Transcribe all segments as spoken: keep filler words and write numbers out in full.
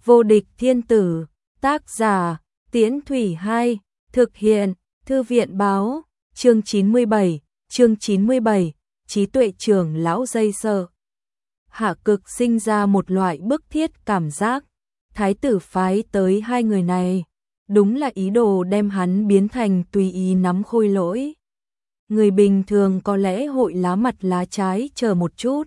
Vô địch thiên tử, tác giả, Tiễn Thủy Hai, thực hiện, Thư viện báo, chương chín mươi bảy, chương chín mươi bảy, trí tuệ trưởng lão dây sợ. Hạ Cực sinh ra một loại bức thiết cảm giác, thái tử phái tới hai người này, đúng là ý đồ đem hắn biến thành tùy ý nắm khôi lỗi. Người bình thường có lẽ hội lá mặt lá trái chờ một chút.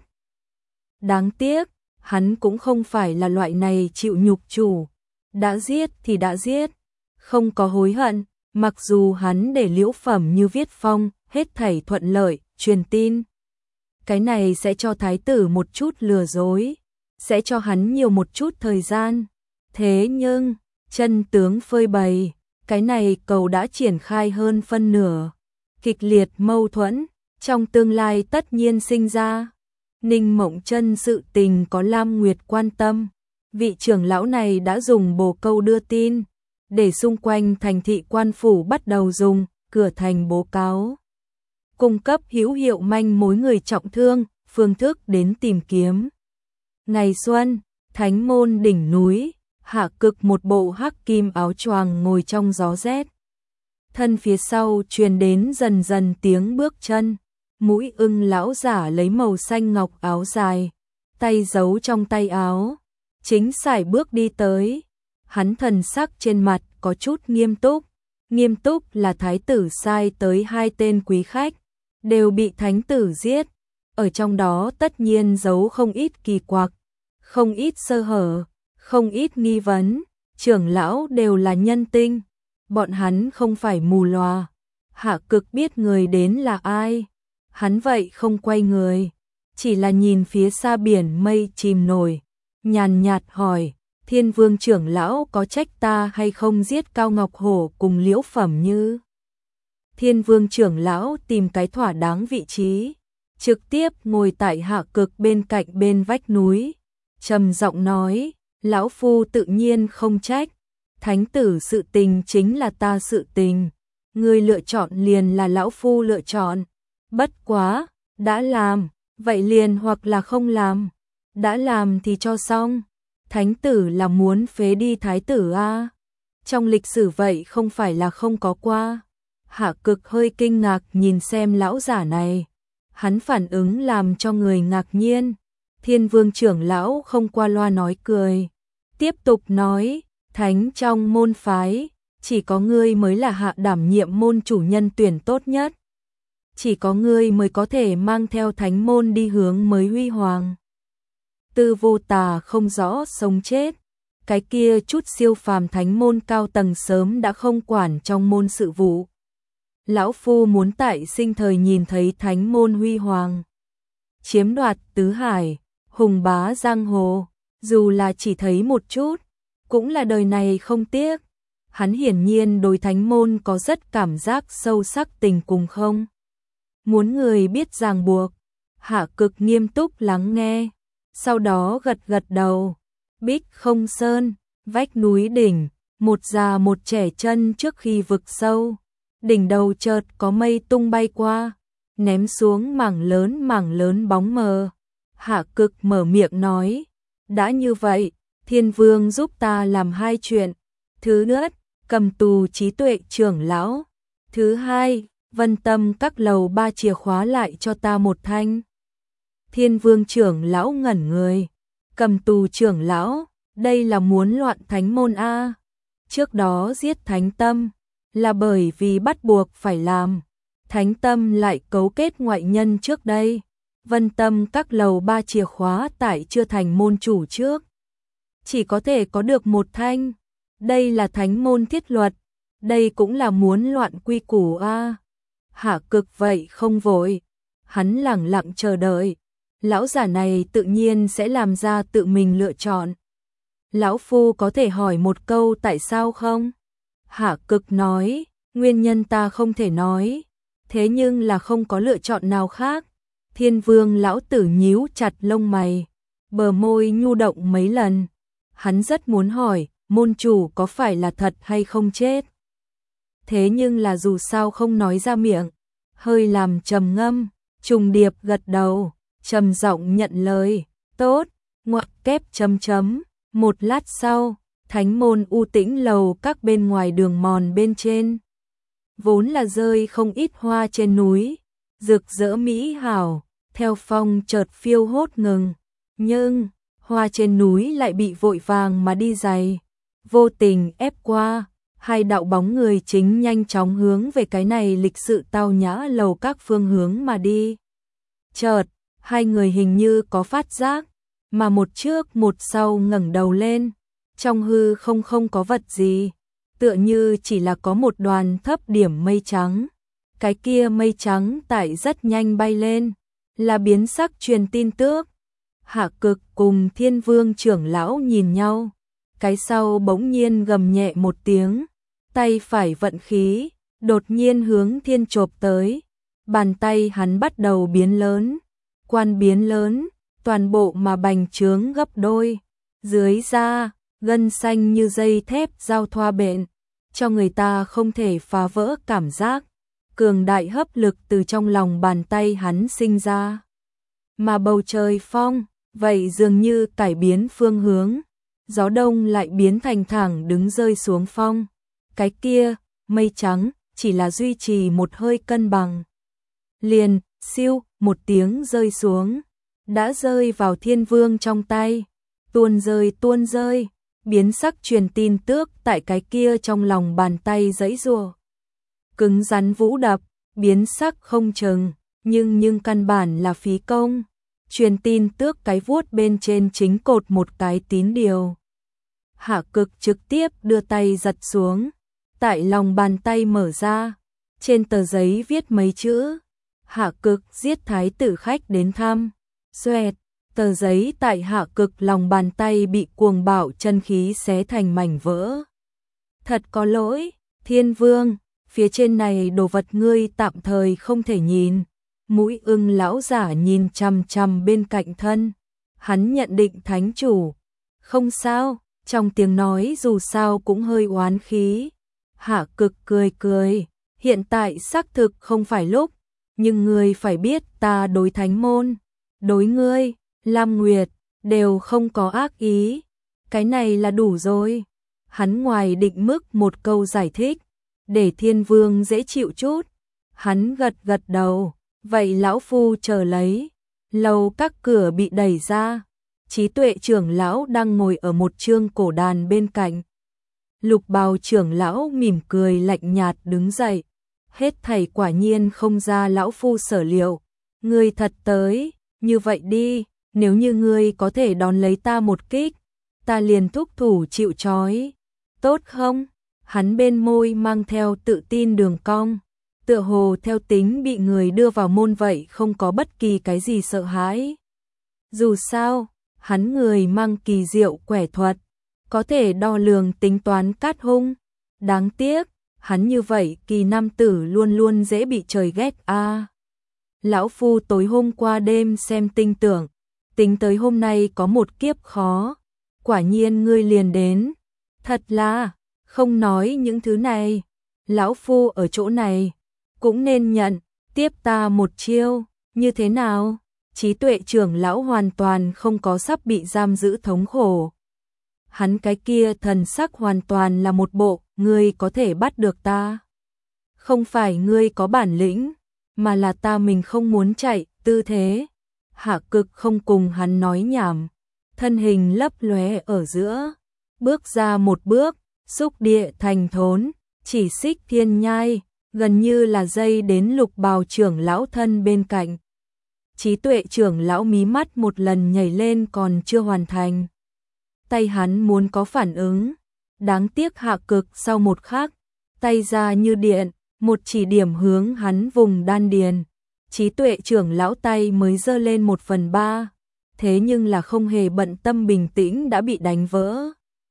Đáng tiếc, hắn cũng không phải là loại này chịu nhục chủ, đã giết thì đã giết, không có hối hận, mặc dù hắn để Liễu Phẩm Như viết phong, hết thảy thuận lợi, truyền tin. Cái này sẽ cho thái tử một chút lừa dối, sẽ cho hắn nhiều một chút thời gian. Thế nhưng, chân tướng phơi bày, cái này cầu đã triển khai hơn phân nửa. Kịch liệt mâu thuẫn, trong tương lai tất nhiên sinh ra. Ninh Mộng Chân sự tình có Lam Nguyệt quan tâm, vị trưởng lão này đã dùng bồ câu đưa tin, để xung quanh thành thị quan phủ bắt đầu dùng cửa thành bố cáo, cung cấp hữu hiệu manh mối người trọng thương, phương thức đến tìm kiếm. Ngày xuân, Thánh môn đỉnh núi, Hạ Cực một bộ hắc kim áo choàng ngồi trong gió rét. Thân phía sau truyền đến dần dần tiếng bước chân. Mũi ưng lão giả lấy màu xanh ngọc áo dài, tay giấu trong tay áo, chính sải bước đi tới. Hắn thần sắc trên mặt có chút nghiêm túc, nghiêm túc là thái tử sai tới hai tên quý khách, đều bị thánh tử giết, ở trong đó tất nhiên giấu không ít kỳ quặc, không ít sơ hở, không ít nghi vấn, trưởng lão đều là nhân tinh, bọn hắn không phải mù lòa. Hạ Cực biết người đến là ai. Hắn vậy không quay người, chỉ là nhìn phía xa biển mây chìm nổi, nhàn nhạt hỏi, Thiên Vương trưởng lão có trách ta hay không giết Cao Ngọc Hổ cùng Liễu Phẩm Như? Thiên Vương trưởng lão tìm cái thỏa đáng vị trí, trực tiếp ngồi tại Hạ Cực bên cạnh bên vách núi, trầm giọng nói, lão phu tự nhiên không trách, thánh tử sự tình chính là ta sự tình, người lựa chọn liền là lão phu lựa chọn. Bất quá, đã làm, vậy liền hoặc là không làm, đã làm thì cho xong. Thánh tử là muốn phế đi thái tử a? Trong lịch sử vậy không phải là không có qua. Hạ Cực hơi kinh ngạc nhìn xem lão giả này, hắn phản ứng làm cho người ngạc nhiên. Thiên Vương trưởng lão không qua loa nói cười, tiếp tục nói, thánh trong môn phái, chỉ có ngươi mới là hạ đảm nhiệm môn chủ nhân tuyển tốt nhất. Chỉ có ngươi mới có thể mang theo thánh môn đi hướng mới huy hoàng. Tư Vô Tà không rõ sống chết, cái kia chút siêu phàm thánh môn cao tầng sớm đã không quản trong môn sự vụ. Lão phu muốn tại sinh thời nhìn thấy thánh môn huy hoàng, chiếm đoạt tứ hải, hùng bá giang hồ, dù là chỉ thấy một chút, cũng là đời này không tiếc. Hắn hiển nhiên đối thánh môn có rất cảm giác sâu sắc tình cùng không. Muốn người biết ràng buộc. Hạ Cực nghiêm túc lắng nghe, sau đó gật gật đầu. Bích không sơn, vách núi đỉnh, một già một trẻ chân trước khi vực sâu. Đỉnh đầu chợt có mây tung bay qua, ném xuống mảng lớn mảng lớn bóng mờ. Hạ Cực mở miệng nói, đã như vậy, Thiên Vương giúp ta làm hai chuyện. Thứ nhất, cầm tù trí tuệ trưởng lão. Thứ hai, Vân Tâm các lầu ba chìa khóa lại cho ta một thanh. Thiên Vương trưởng lão ngẩn người, cầm tù trưởng lão, đây là muốn loạn thánh môn a? Trước đó giết Thánh Tâm là bởi vì bắt buộc phải làm, Thánh Tâm lại cấu kết ngoại nhân trước đây. Vân Tâm các lầu ba chìa khóa tại chưa thành môn chủ trước, chỉ có thể có được một thanh. Đây là thánh môn thiết luật, đây cũng là muốn loạn quy củ a. Hạ Cực vậy không vội, hắn lẳng lặng chờ đợi, lão giả này tự nhiên sẽ làm ra tự mình lựa chọn. Lão phu có thể hỏi một câu tại sao không? Hạ Cực nói, nguyên nhân ta không thể nói, thế nhưng là không có lựa chọn nào khác. Thiên Vương lão tử nhíu chặt lông mày, bờ môi nhu động mấy lần, hắn rất muốn hỏi, môn chủ có phải là thật hay không chết? Thế nhưng là dù sao không nói ra miệng, hơi làm trầm ngâm, trùng điệp gật đầu, trầm giọng nhận lời, tốt, ngoặc kép chấm chấm, Một lát sau, thánh môn U Tĩnh lầu các bên ngoài đường mòn bên trên. Vốn là rơi không ít hoa trên núi, rực rỡ mỹ hảo, theo phong chợt phiêu hốt ngừng. Nhưng, hoa trên núi lại bị vội vàng mà đi dày, vô tình ép qua. Hai đạo bóng người chính nhanh chóng hướng về cái này lịch sự tao nhã lầu các phương hướng mà đi. Chợt, hai người hình như có phát giác, mà một trước một sau ngẩng đầu lên, trong hư không không có vật gì, tựa như chỉ là có một đoàn thấp điểm mây trắng. Cái kia mây trắng tại rất nhanh bay lên, là biến sắc truyền tin tước. Hạ Cực cùng Thiên Vương trưởng lão nhìn nhau, cái sau bỗng nhiên gầm nhẹ một tiếng, tay phải vận khí, đột nhiên hướng thiên chộp tới. Bàn tay hắn bắt đầu biến lớn, quan biến lớn, toàn bộ mà bành trướng gấp đôi. Dưới da, gân xanh như dây thép giao thoa bện, cho người ta không thể phá vỡ cảm giác. Cường đại hấp lực từ trong lòng bàn tay hắn sinh ra. Mà bầu trời phong, vậy dường như cải biến phương hướng. Gió đông lại biến thành thẳng đứng rơi xuống phong. Cái kia, mây trắng, chỉ là duy trì một hơi cân bằng. Liền, siêu, một tiếng rơi xuống. Đã rơi vào Thiên Vương trong tay. Tuôn rơi tuôn rơi, biến sắc truyền tin tước tại cái kia trong lòng bàn tay giãy giụa. Cứng rắn vũ đập, biến sắc không chừng, nhưng nhưng căn bản là phí công. Truyền tin tước cái vuốt bên trên chính cột một cái tín điều. Hạ Cực trực tiếp đưa tay giật xuống, tại lòng bàn tay mở ra, trên tờ giấy viết mấy chữ: Hạ Cực giết thái tử khách đến thăm. Xoẹt, tờ giấy tại Hạ Cực lòng bàn tay bị cuồng bạo chân khí xé thành mảnh vỡ. Thật có lỗi, Thiên Vương, phía trên này đồ vật ngươi tạm thời không thể nhìn. Mũi ưng lão giả nhìn chằm chằm bên cạnh thân. Hắn nhận định thánh chủ. Không sao, trong tiếng nói dù sao cũng hơi oán khí. Hạ Cực cười cười, hiện tại xác thực không phải lúc, nhưng ngươi phải biết ta đối thánh môn, đối ngươi, Lam Nguyệt, đều không có ác ý. Cái này là đủ rồi. Hắn ngoài định mức một câu giải thích, để Thiên Vương dễ chịu chút. Hắn gật gật đầu, vậy lão phu chờ lấy. Lầu các cửa bị đẩy ra, Trí Tuệ trưởng lão đang ngồi ở một chương cổ đàn bên cạnh. Lục Bào trưởng lão mỉm cười lạnh nhạt đứng dậy. Hết thảy quả nhiên không ra lão phu sở liệu. Ngươi thật tới, như vậy đi, nếu như ngươi có thể đón lấy ta một kích, ta liền thúc thủ chịu trói. Tốt không? Hắn bên môi mang theo tự tin đường cong, tựa hồ theo tính bị người đưa vào môn vậy, không có bất kỳ cái gì sợ hãi. Dù sao, hắn người mang kỳ diệu quẻ thuật, có thể đo lường tính toán cát hung. Đáng tiếc, hắn như vậy kỳ nam tử luôn luôn dễ bị trời ghét a. À, lão phu tối hôm qua đêm xem tinh tưởng, tính tới hôm nay có một kiếp khó, quả nhiên ngươi liền đến. Thật là, không nói những thứ này, lão phu ở chỗ này cũng nên nhận, tiếp ta một chiêu, như thế nào? Trí Tuệ trưởng lão hoàn toàn không có sắp bị giam giữ thống khổ. Hắn cái kia thần sắc hoàn toàn là một bộ, ngươi có thể bắt được ta. Không phải ngươi có bản lĩnh, mà là ta mình không muốn chạy, tư thế. Hạ Cực không cùng hắn nói nhảm, thân hình lấp lóe ở giữa, bước ra một bước, xúc địa thành thốn, chỉ xích thiên nhai, gần như là dây đến Lục Bào trưởng lão thân bên cạnh. Trí Tuệ trưởng lão mí mắt một lần nhảy lên còn chưa hoàn thành. Tay hắn muốn có phản ứng, đáng tiếc Hạ Cực sau một khắc, tay ra như điện, một chỉ điểm hướng hắn vùng đan điền. Trí Tuệ trưởng lão tay mới giơ lên một phần ba, thế nhưng là không hề bận tâm bình tĩnh đã bị đánh vỡ.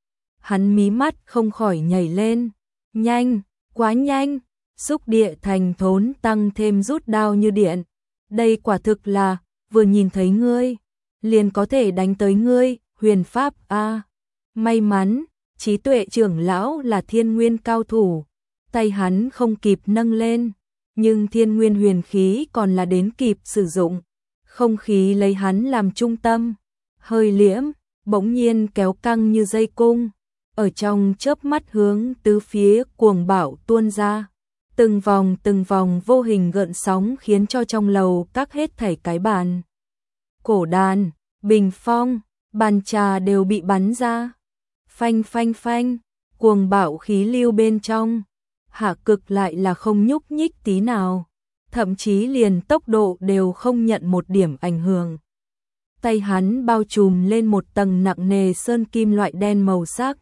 Hắn mí mắt không khỏi nhảy lên, nhanh, quá nhanh, xúc địa thành thốn tăng thêm rút đao như điện. Đây quả thực là, vừa nhìn thấy ngươi, liền có thể đánh tới ngươi, huyền pháp a. À, may mắn, Trí Tuệ trưởng lão là thiên nguyên cao thủ, tay hắn không kịp nâng lên, nhưng thiên nguyên huyền khí còn là đến kịp sử dụng. Không khí lấy hắn làm trung tâm, hơi liễm, bỗng nhiên kéo căng như dây cung, ở trong chớp mắt hướng tứ phía cuồng bạo tuôn ra. Từng vòng từng vòng vô hình gợn sóng khiến cho trong lầu các hết thảy cái bàn, cổ đàn, bình phong, bàn trà đều bị bắn ra. Phanh phanh phanh, cuồng bạo khí lưu bên trong, Hạ Cực lại là không nhúc nhích tí nào, thậm chí liền tốc độ đều không nhận một điểm ảnh hưởng. Tay hắn bao trùm lên một tầng nặng nề sơn kim loại đen màu sắc,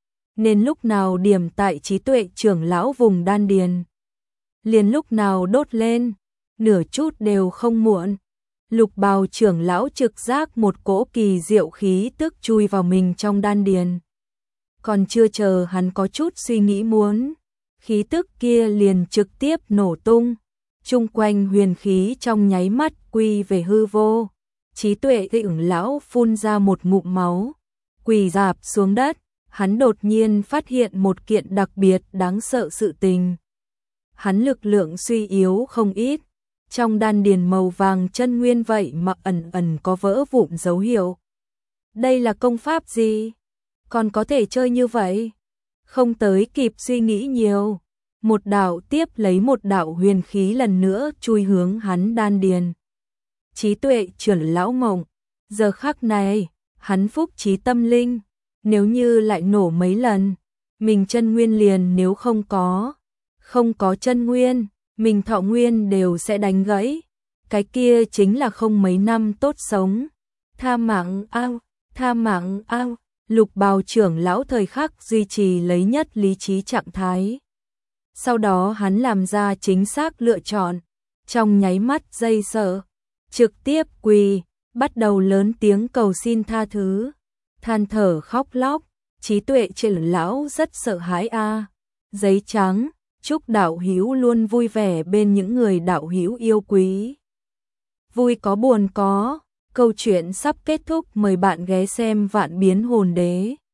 nên lúc nào điểm tại trí tuệ trưởng lão vùng đan điền, liền lúc nào đốt lên, nửa chút đều không muộn. Lục Bào trưởng lão trực giác một cỗ kỳ diệu khí tức chui vào mình trong đan điền. Còn chưa chờ hắn có chút suy nghĩ muốn, khí tức kia liền trực tiếp nổ tung, chung quanh huyền khí trong nháy mắt quy về hư vô. Trí tuệ trưởng lão phun ra một ngụm máu, quỳ rạp xuống đất, hắn đột nhiên phát hiện một kiện đặc biệt đáng sợ sự tình. Hắn lực lượng suy yếu không ít, trong đan điền màu vàng chân nguyên vậy mà ẩn ẩn có vỡ vụn dấu hiệu. Đây là công pháp gì? Còn có thể chơi như vậy? Không tới kịp suy nghĩ nhiều, một đạo tiếp lấy một đạo huyền khí lần nữa chui hướng hắn đan điền. Trí tuệ trưởng lão mộng, giờ khắc này, hắn phúc trí tâm linh, nếu như lại nổ mấy lần, mình chân nguyên liền nếu không có, không có chân nguyên, mình thọ nguyên đều sẽ đánh gãy, cái kia chính là không mấy năm tốt sống. Tha mạng ao, tha mạng ao, Lục Bào trưởng lão thời khắc duy trì lấy nhất lý trí trạng thái. Sau đó hắn làm ra chính xác lựa chọn, trong nháy mắt dây sợ, trực tiếp quỳ, bắt đầu lớn tiếng cầu xin tha thứ, than thở khóc lóc. Trí tuệ trưởng lão rất sợ hãi a. Giấy trắng, chúc đạo hữu luôn vui vẻ bên những người đạo hữu yêu quý. Vui có buồn có, câu chuyện sắp kết thúc, mời bạn ghé xem Vạn Biến Hồn Đế.